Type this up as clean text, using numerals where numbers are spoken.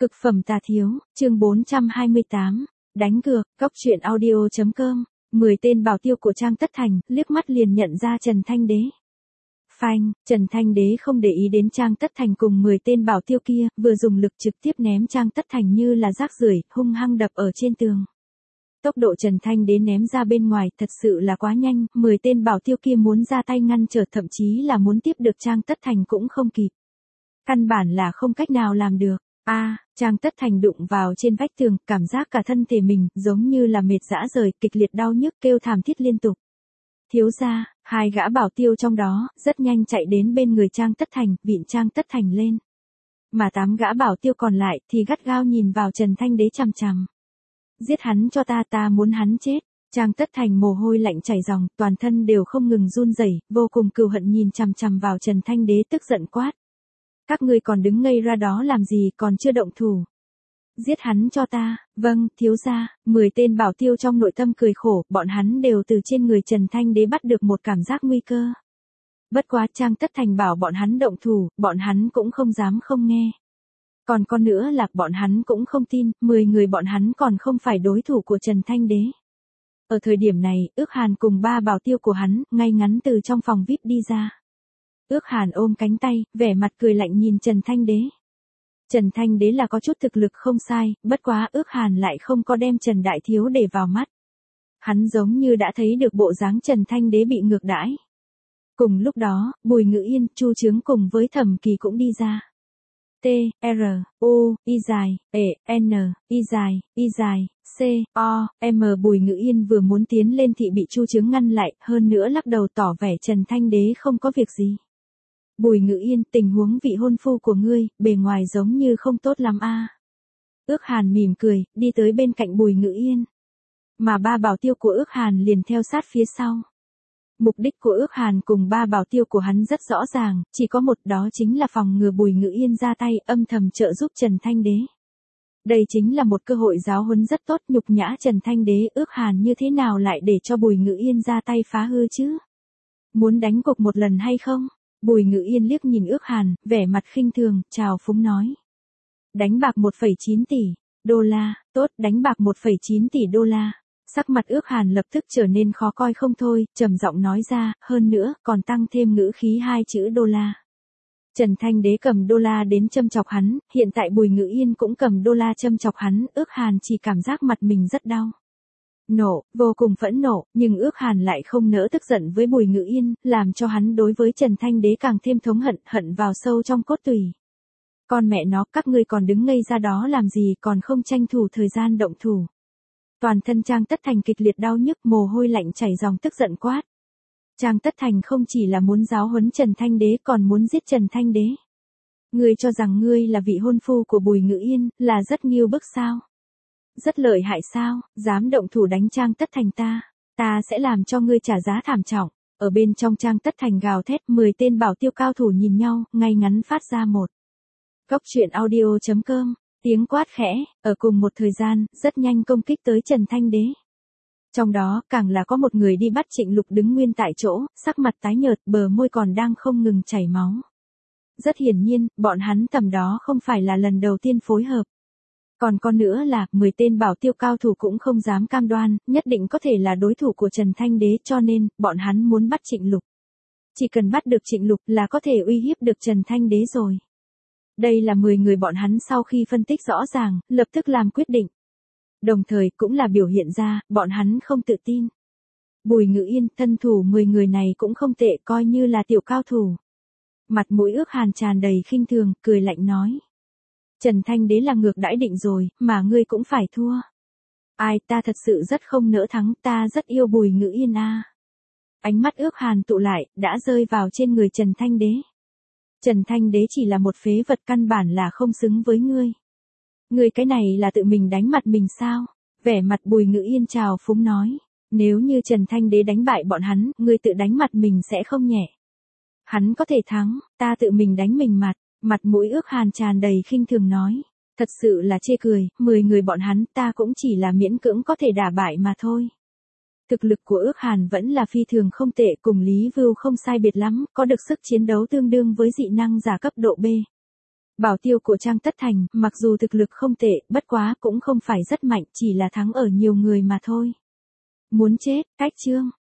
Cực phẩm tà thiếu, chương 428, đánh cược, cóc truyện audio.com, 10 tên bảo tiêu của Trang Tất Thành, liếc mắt liền nhận ra Trần Thanh Đế. Phanh, Trần Thanh Đế không để ý đến Trang Tất Thành cùng 10 tên bảo tiêu kia, vừa dùng lực trực tiếp ném Trang Tất Thành như là rác rưởi, hung hăng đập ở trên tường. Tốc độ Trần Thanh Đế ném ra bên ngoài thật sự là quá nhanh, 10 tên bảo tiêu kia muốn ra tay ngăn trở, thậm chí là muốn tiếp được Trang Tất Thành cũng không kịp. Căn bản là không cách nào làm được. Trang Tất Thành đụng vào trên vách tường, cảm giác cả thân thể mình giống như là mệt rã rời, kịch liệt đau nhức, kêu thảm thiết liên tục. Thiếu gia, hai gã bảo tiêu trong đó rất nhanh chạy đến bên người Trang Tất Thành, vịn Trang Tất Thành lên. Mà 8 gã bảo tiêu còn lại thì gắt gao nhìn vào Trần Thanh Đế chằm chằm. Giết hắn cho ta, ta muốn hắn chết. Trang Tất Thành mồ hôi lạnh chảy ròng, toàn thân đều không ngừng run rẩy, vô cùng cừu hận nhìn chằm chằm vào Trần Thanh Đế, tức giận quát. Các ngươi còn đứng ngây ra đó làm gì, còn chưa động thủ. Giết hắn cho ta. Vâng, thiếu gia. 10 tên bảo tiêu trong nội tâm cười khổ, bọn hắn đều từ trên người Trần Thanh Đế bắt được một cảm giác nguy cơ. Bất quá Trang Tất Thành bảo bọn hắn động thủ, bọn hắn cũng không dám không nghe. Còn con nữa là bọn hắn cũng không tin, 10 người bọn hắn còn không phải đối thủ của Trần Thanh Đế. Ở thời điểm này, Ước Hàn cùng 3 bảo tiêu của hắn, ngay ngắn từ trong phòng VIP đi ra. Ước Hàn ôm cánh tay, vẻ mặt cười lạnh nhìn Trần Thanh Đế. Trần Thanh Đế là có chút thực lực không sai, bất quá Ước Hàn lại không có đem Trần Đại Thiếu để vào mắt. Hắn giống như đã thấy được bộ dáng Trần Thanh Đế bị ngược đãi. Cùng lúc đó, Bùi Ngự Yên, Chu Chướng cùng với Thẩm Kỳ cũng đi ra. T, R, U, Y dài, E, N, Y dài, Y dài, C, O, M. Bùi Ngự Yên vừa muốn tiến lên thì bị Chu Chướng ngăn lại, hơn nữa lắc đầu tỏ vẻ Trần Thanh Đế không có việc gì. Bùi Ngự Yên, tình huống vị hôn phu của ngươi, bề ngoài giống như không tốt lắm a. Ước Hàn mỉm cười, đi tới bên cạnh Bùi Ngự Yên. Mà 3 bảo tiêu của Ước Hàn liền theo sát phía sau. Mục đích của Ước Hàn cùng 3 bảo tiêu của hắn rất rõ ràng, chỉ có một, đó chính là phòng ngừa Bùi Ngự Yên ra tay, âm thầm trợ giúp Trần Thanh Đế. Đây chính là một cơ hội giáo huấn rất tốt, nhục nhã Trần Thanh Đế. Ước Hàn như thế nào lại để cho Bùi Ngự Yên ra tay phá hư chứ? Muốn đánh cuộc một lần hay không? Bùi Ngự Yên liếc nhìn Ước Hàn, vẻ mặt khinh thường, chào phúng nói. Đánh bạc 1,9 tỷ đô la, tốt, đánh bạc 1,9 tỷ đô la. Sắc mặt Ước Hàn lập tức trở nên khó coi không thôi, trầm giọng nói ra, hơn nữa, còn tăng thêm ngữ khí 2 chữ đô la. Trần Thanh Đế cầm đô la đến châm chọc hắn, hiện tại Bùi Ngự Yên cũng cầm đô la châm chọc hắn, Ước Hàn chỉ cảm giác mặt mình rất đau. Nộ, vô cùng phẫn nộ, nhưng Ước Hàn lại không nỡ tức giận với Bùi Ngự Yên, làm cho hắn đối với Trần Thanh Đế càng thêm thống hận, hận vào sâu trong cốt tủy. Con mẹ nó, các ngươi còn đứng ngây ra đó làm gì, còn không tranh thủ thời gian động thủ. Toàn thân Trang Tất Thành kịch liệt đau nhức, mồ hôi lạnh chảy ròng, tức giận quát. Trang Tất Thành không chỉ là muốn giáo huấn Trần Thanh Đế, còn muốn giết Trần Thanh Đế. Ngươi cho rằng ngươi là vị hôn phu của Bùi Ngự Yên, là rất nghiêu bức sao? Rất lợi hại sao? Dám động thủ đánh Trang Tất Thành ta sẽ làm cho ngươi trả giá thảm trọng. Ở bên trong Trang Tất Thành gào thét, 10 tên bảo tiêu cao thủ nhìn nhau, ngay ngắn phát ra một. Cóc truyện audio.com, tiếng quát khẽ, ở cùng một thời gian, rất nhanh công kích tới Trần Thanh Đế. Trong đó, càng là có một người đi bắt Trịnh Lục đứng nguyên tại chỗ, sắc mặt tái nhợt, bờ môi còn đang không ngừng chảy máu. Rất hiển nhiên, bọn hắn tầm đó không phải là lần đầu tiên phối hợp. Còn con nữa là, 10 tên bảo tiêu cao thủ cũng không dám cam đoan, nhất định có thể là đối thủ của Trần Thanh Đế, cho nên, bọn hắn muốn bắt Trịnh Lục. Chỉ cần bắt được Trịnh Lục là có thể uy hiếp được Trần Thanh Đế rồi. Đây là 10 người bọn hắn sau khi phân tích rõ ràng, lập tức làm quyết định. Đồng thời cũng là biểu hiện ra, bọn hắn không tự tin. Bùi Ngự Yên, thân thủ 10 người này cũng không tệ, coi như là tiểu cao thủ. Mặt mũi Ước Hàn tràn đầy khinh thường, cười lạnh nói. Trần Thanh Đế là ngược đãi định rồi, mà ngươi cũng phải thua. Ai, ta thật sự rất không nỡ thắng, ta rất yêu Bùi Ngự Yên a. Ánh mắt Ước Hàn tụ lại, đã rơi vào trên người Trần Thanh Đế. Trần Thanh Đế chỉ là một phế vật, căn bản là không xứng với ngươi. Ngươi cái này là tự mình đánh mặt mình sao? Vẻ mặt Bùi Ngự Yên trào phúng nói. Nếu như Trần Thanh Đế đánh bại bọn hắn, ngươi tự đánh mặt mình sẽ không nhẹ. Hắn có thể thắng, ta tự mình đánh mình mặt. Mặt mũi Ước Hàn tràn đầy khinh thường nói. Thật sự là chê cười, 10 người bọn hắn ta cũng chỉ là miễn cưỡng có thể đả bại mà thôi. Thực lực của Ước Hàn vẫn là phi thường không tệ, cùng Lý Vưu không sai biệt lắm, có được sức chiến đấu tương đương với dị năng giả cấp độ B. Bảo tiêu của Trang Tất Thành, mặc dù thực lực không tệ, bất quá cũng không phải rất mạnh, chỉ là thắng ở nhiều người mà thôi. Muốn chết, cách chương.